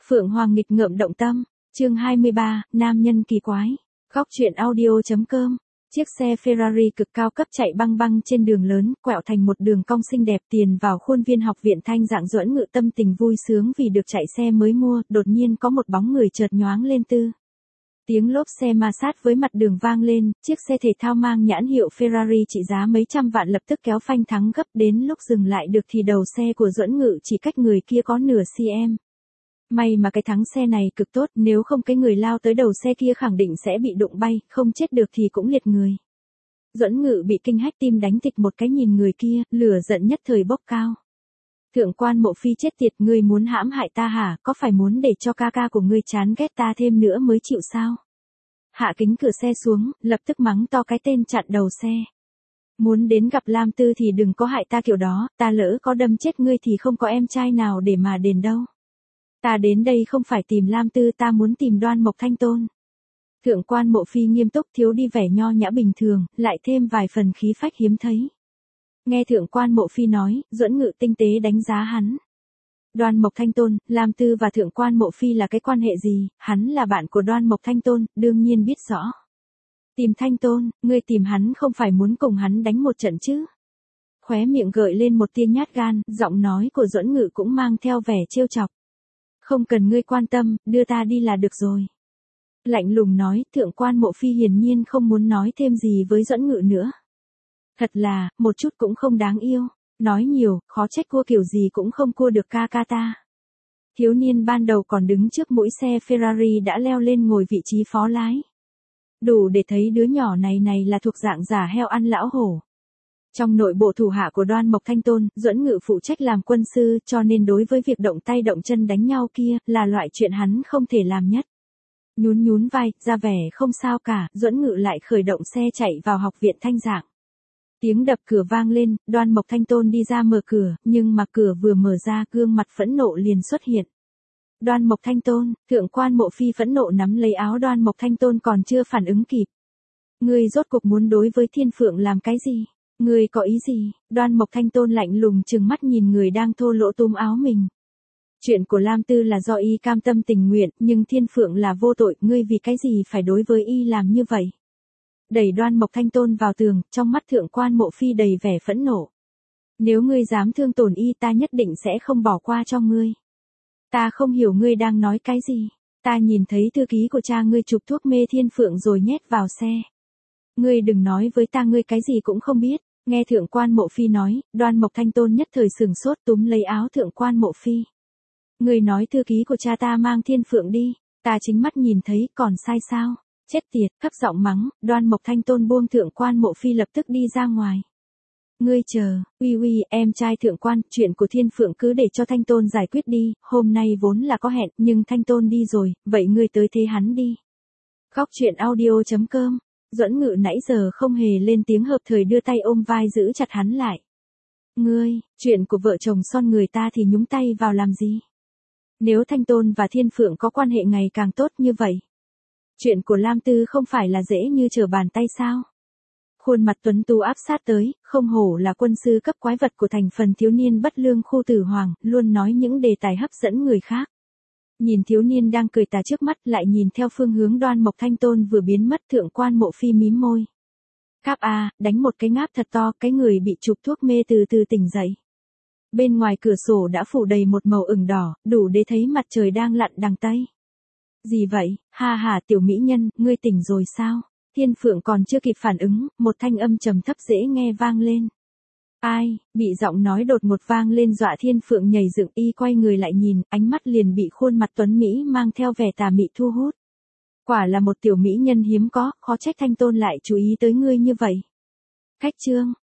Phượng Hoàng nghịch ngợm động tâm, chương 23, nam nhân kỳ quái. Góc truyện audio.com. Chiếc xe Ferrari cực cao cấp chạy băng băng trên đường lớn, quẹo thành một đường cong xinh đẹp tiền vào khuôn viên học viện Thanh Dạng Duẫn Ngự tâm tình vui sướng vì được chạy xe mới mua, đột nhiên có một bóng người chợt nhoáng lên tư. Tiếng lốp xe ma sát với mặt đường vang lên, chiếc xe thể thao mang nhãn hiệu Ferrari trị giá mấy trăm vạn lập tức kéo phanh thắng gấp, đến lúc dừng lại được thì đầu xe của Duẫn Ngự chỉ cách người kia có nửa cm. May mà cái thắng xe này cực tốt, nếu không cái người lao tới đầu xe kia khẳng định sẽ bị đụng bay, không chết được thì cũng liệt người. Duẫn Ngự bị kinh hách, tim đánh thịch một cái nhìn người kia, lửa giận nhất thời bốc cao. Thượng quan Mộ Phi chết tiệt, ngươi muốn hãm hại ta hả, có phải muốn để cho ca ca của ngươi chán ghét ta thêm nữa mới chịu sao? Hạ kính cửa xe xuống, lập tức mắng to cái tên chặn đầu xe. Muốn đến gặp Lam Tư thì đừng có hại ta kiểu đó, ta lỡ có đâm chết ngươi thì không có em trai nào để mà đền đâu. Ta đến đây không phải tìm Lam Tư, ta muốn tìm Đoan Mộc Thanh Tôn. Thượng quan Mộ Phi nghiêm túc, thiếu đi vẻ nho nhã bình thường, lại thêm vài phần khí phách hiếm thấy. Nghe Thượng quan Mộ Phi nói, Duẫn Ngự tinh tế đánh giá hắn. Đoan Mộc Thanh Tôn, Lam Tư và Thượng quan Mộ Phi là cái quan hệ gì? Hắn là bạn của Đoan Mộc Thanh Tôn, đương nhiên biết rõ. Tìm Thanh Tôn, ngươi tìm hắn không phải muốn cùng hắn đánh một trận chứ? Khóe miệng gợi lên một tia nhát gan, giọng nói của Duẫn Ngự cũng mang theo vẻ trêu chọc. Không cần ngươi quan tâm, đưa ta đi là được rồi. Lạnh lùng nói, Thượng quan Mộ Phi hiển nhiên không muốn nói thêm gì với Duẫn Ngự nữa. Thật là, một chút cũng không đáng yêu, nói nhiều, khó trách cua kiểu gì cũng không cua được ca ca ta. Thiếu niên ban đầu còn đứng trước mũi xe Ferrari đã leo lên ngồi vị trí phó lái. Đủ để thấy đứa nhỏ này là thuộc dạng giả heo ăn lão hổ. Trong nội bộ thủ hạ của Đoan Mộc Thanh Tôn, Duẫn Ngự phụ trách làm quân sư, cho nên đối với việc động tay động chân đánh nhau kia, là loại chuyện hắn không thể làm nhất. Nhún vai, ra vẻ không sao cả, Duẫn Ngự lại khởi động xe chạy vào học viện Thanh Dạng. Tiếng đập cửa vang lên, Đoan Mộc Thanh Tôn đi ra mở cửa, nhưng mà cửa vừa mở ra, gương mặt phẫn nộ liền xuất hiện. Đoan Mộc Thanh Tôn, Thượng quan Mộ Phi phẫn nộ nắm lấy áo Đoan Mộc Thanh Tôn còn chưa phản ứng kịp. Ngươi rốt cuộc muốn đối với Thiên Phượng làm cái gì? Ngươi có ý gì? Đoan Mộc Thanh Tôn lạnh lùng trừng mắt nhìn người đang thô lỗ túm áo mình. Chuyện của Lam Tư là do y cam tâm tình nguyện, nhưng Thiên Phượng là vô tội, ngươi vì cái gì phải đối với y làm như vậy? Đẩy Đoan Mộc Thanh Tôn vào tường, trong mắt Thượng quan Mộ Phi đầy vẻ phẫn nộ. Nếu ngươi dám thương tổn y, ta nhất định sẽ không bỏ qua cho ngươi. Ta không hiểu ngươi đang nói cái gì. Ta nhìn thấy thư ký của cha ngươi chụp thuốc mê Thiên Phượng rồi nhét vào xe. Ngươi đừng nói với ta ngươi cái gì cũng không biết. Nghe Thượng quan Mộ Phi nói, Đoan Mộc Thanh Tôn nhất thời sừng sốt, túm lấy áo Thượng quan Mộ Phi. Ngươi nói thư ký của cha ta mang Thiên Phượng đi, ta chính mắt nhìn thấy, còn sai sao? Chết tiệt, thấp giọng mắng, Đoan Mộc Thanh Tôn buông Thượng quan Mộ Phi lập tức đi ra ngoài. Ngươi chờ, uy, em trai Thượng quan, chuyện của Thiên Phượng cứ để cho Thanh Tôn giải quyết đi, hôm nay vốn là có hẹn, nhưng Thanh Tôn đi rồi, vậy ngươi tới thế hắn đi. Góc truyện audio.com. Duẫn Ngự nãy giờ không hề lên tiếng, hợp thời đưa tay ôm vai giữ chặt hắn lại. Ngươi, chuyện của vợ chồng son người ta thì nhúng tay vào làm gì? Nếu Thanh Tôn và Thiên Phượng có quan hệ ngày càng tốt như vậy, chuyện của Lam Tư không phải là dễ như trở bàn tay sao? Khuôn mặt tuấn tú áp sát tới, không hổ là quân sư cấp quái vật của thành phần thiếu niên bất lương khu Tử Hoàng, luôn nói những đề tài hấp dẫn người khác. Nhìn thiếu niên đang cười tà trước mắt, lại nhìn theo phương hướng Đoan Mộc Thanh Tôn vừa biến mất, Thượng quan Mộ Phi mím môi. Cáp a, đánh một cái ngáp thật to, cái người bị chụp thuốc mê từ từ tỉnh dậy. Bên ngoài cửa sổ đã phủ đầy một màu ửng đỏ, đủ để thấy mặt trời đang lặn đằng tây. Gì vậy, ha tiểu mỹ nhân, ngươi tỉnh rồi sao? Thiên Phượng còn chưa kịp phản ứng, một thanh âm trầm thấp dễ nghe vang lên. Ai, bị giọng nói đột ngột vang lên dọa Thiên Phượng nhảy dựng, y quay người lại nhìn, ánh mắt liền bị khuôn mặt tuấn Mỹ mang theo vẻ tà mị thu hút. Quả là một tiểu mỹ nhân hiếm có, khó trách Thanh Tôn lại chú ý tới ngươi như vậy. Cách chương,